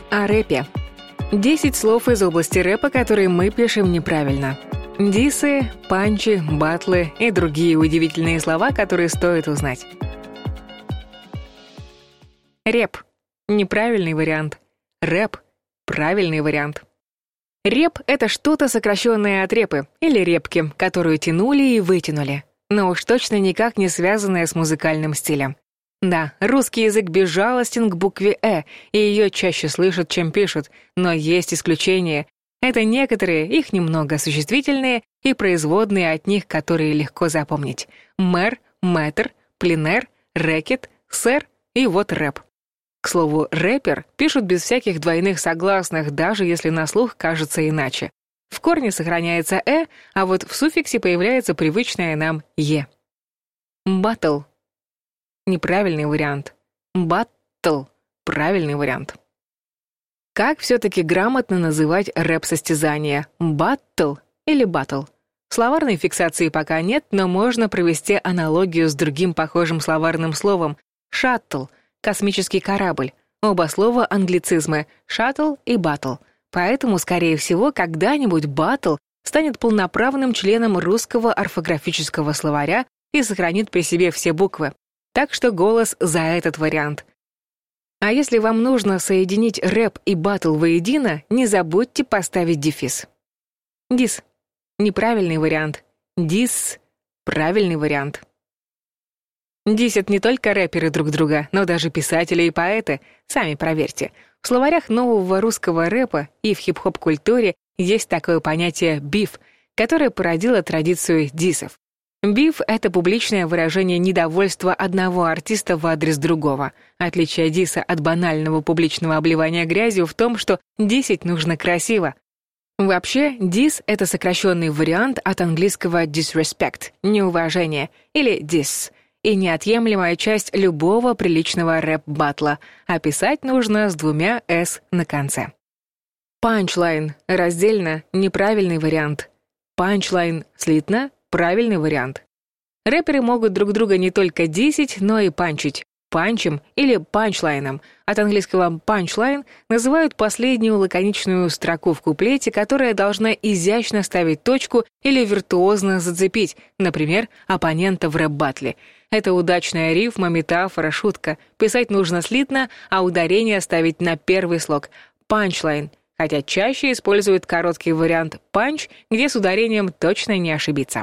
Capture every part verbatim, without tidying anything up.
О рэпе. десять слов из области рэпа, которые мы пишем неправильно. Дисы, панчи, батлы и другие удивительные слова, которые стоит узнать. Рэп. Неправильный вариант. Рэп. Правильный вариант. Реп — это что-то сокращенное от репы или репки, которую тянули и вытянули, но уж точно никак не связанное с музыкальным стилем. Да, русский язык безжалостен к букве «э», и ее чаще слышат, чем пишут, но есть исключения. Это некоторые, их немного существительные и производные от них, которые легко запомнить. Мэр, мэтр, пленэр, рэкет, сэр и вот рэп. К слову, рэпер пишут без всяких двойных согласных, даже если на слух кажется иначе. В корне сохраняется «э», а вот в суффиксе появляется привычное нам «е». Баттл. Неправильный вариант. Баттл. Правильный вариант. Как все-таки грамотно называть рэп-состязание? Баттл или баттл? Словарной фиксации пока нет, но можно провести аналогию с другим похожим словарным словом — шаттл, космический корабль. Оба слова англицизмы — шаттл и баттл. Поэтому, скорее всего, когда-нибудь баттл станет полноправным членом русского орфографического словаря и сохранит при себе все буквы. Так что голос за этот вариант. А если вам нужно соединить рэп и баттл воедино, не забудьте поставить дефис. Дис. Неправильный вариант. Дис. Правильный вариант. Дисят не только рэперы друг друга, но даже писатели и поэты. Сами проверьте. В словарях нового русского рэпа и в хип-хоп-культуре есть такое понятие «биф», которое породило традицию дисов. Биф — это публичное выражение недовольства одного артиста в адрес другого. Отличие диса от банального публичного обливания грязью в том, что дисить нужно красиво. Вообще, дис — это сокращенный вариант от английского disrespect — неуважение, или diss, и неотъемлемая часть любого приличного рэп-баттла, а писать нужно с двумя «с» на конце. Панчлайн — раздельно, неправильный вариант. Панчлайн — слитно, правильный вариант. Рэперы могут друг друга не только дисить, но и панчить. Панчем или панчлайном. От английского punchline называют последнюю лаконичную строку в куплете, которая должна изящно ставить точку или виртуозно зацепить, например, оппонента в рэп-баттле. Это удачная рифма, метафора, шутка. Писать нужно слитно, а ударение ставить на первый слог. Punchline. Хотя чаще используют короткий вариант punch, где с ударением точно не ошибиться.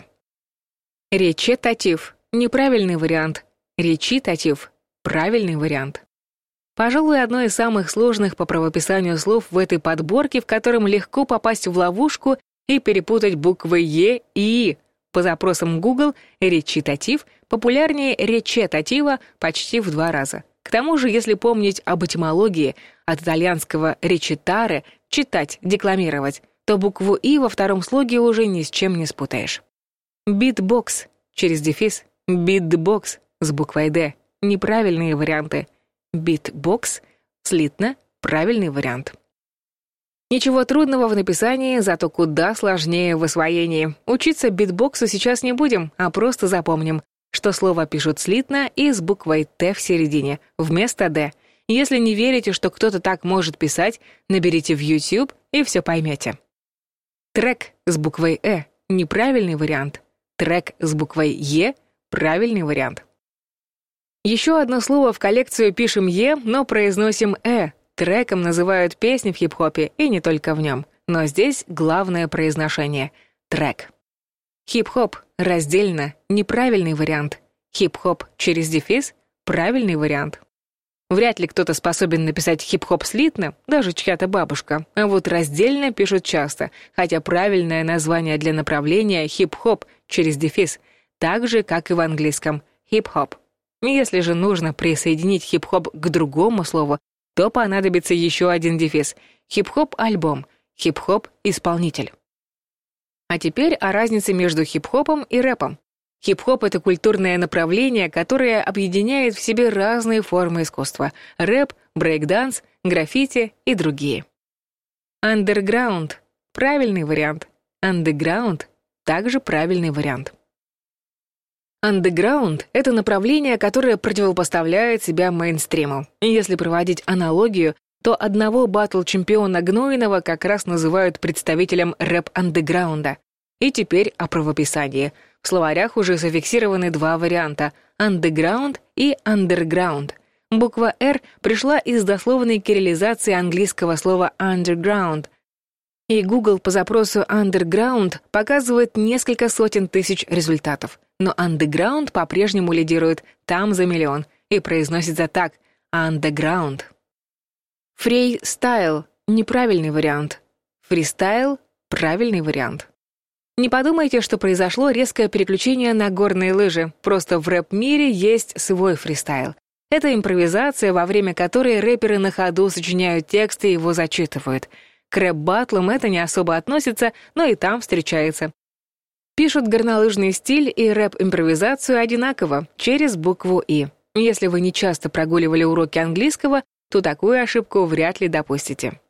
Речитатив. Неправильный вариант. Речитатив. Правильный вариант. Пожалуй, одно из самых сложных по правописанию слов в этой подборке, в котором легко попасть в ловушку и перепутать буквы «е» и «и». По запросам Google речитатив популярнее речитатива почти в два раза. К тому же, если помнить об этимологии, от итальянского «речитаре» — читать, декламировать, то букву «и» во втором слоге уже ни с чем не спутаешь. Битбокс через дефис, битбокс с буквой «д». Неправильные варианты. Битбокс, слитно, правильный вариант. Ничего трудного в написании, зато куда сложнее в освоении. Учиться битбоксу сейчас не будем, а просто запомним, что слово пишут слитно и с буквой «т» в середине, вместо «д». Если не верите, что кто-то так может писать, наберите в YouTube и все поймете. Трек с буквой «э» — неправильный вариант. Трек с буквой «е» — правильный вариант. Еще одно слово в коллекцию пишем «е», но произносим «э». Треком называют песни в хип-хопе, и не только в нем. Но здесь главное произношение — трек. Хип-хоп раздельно — неправильный вариант. Хип-хоп через дефис — правильный вариант. Вряд ли кто-то способен написать хип-хоп слитно, даже чья-то бабушка. А вот раздельно пишут часто, хотя правильное название для направления — хип-хоп через дефис, так же, как и в английском — хип-хоп. Если же нужно присоединить хип-хоп к другому слову, то понадобится еще один дефис — хип-хоп-альбом, хип-хоп-исполнитель. А теперь о разнице между хип-хопом и рэпом. Хип-хоп — это культурное направление, которое объединяет в себе разные формы искусства — рэп, брейк-данс, граффити и другие. Андерграунд — правильный вариант. Андеграунд — также правильный вариант. Андеграунд — это направление, которое противопоставляет себя мейнстриму. И если проводить аналогию, то одного батл-чемпиона Гнойного как раз называют представителем рэп-андеграунда. И теперь о правописании. В словарях уже зафиксированы два варианта — андеграунд и андерграунд. Буква «Р» пришла из дословной кириллизации английского слова underground, и Google по запросу underground показывает несколько сотен тысяч результатов. Но underground по-прежнему лидирует там за миллион и произносится так — underground. Фрейстайл — неправильный вариант. Фристайл — правильный вариант. Не подумайте, что произошло резкое переключение на горные лыжи. Просто в рэп-мире есть свой фристайл. Это импровизация, во время которой рэперы на ходу сочиняют тексты и его зачитывают. К рэп-баттлам это не особо относится, но и там встречается. Пишут горнолыжный стиль и рэп-импровизацию одинаково, через букву «и». Если вы не часто прогуливали уроки английского, то такую ошибку вряд ли допустите.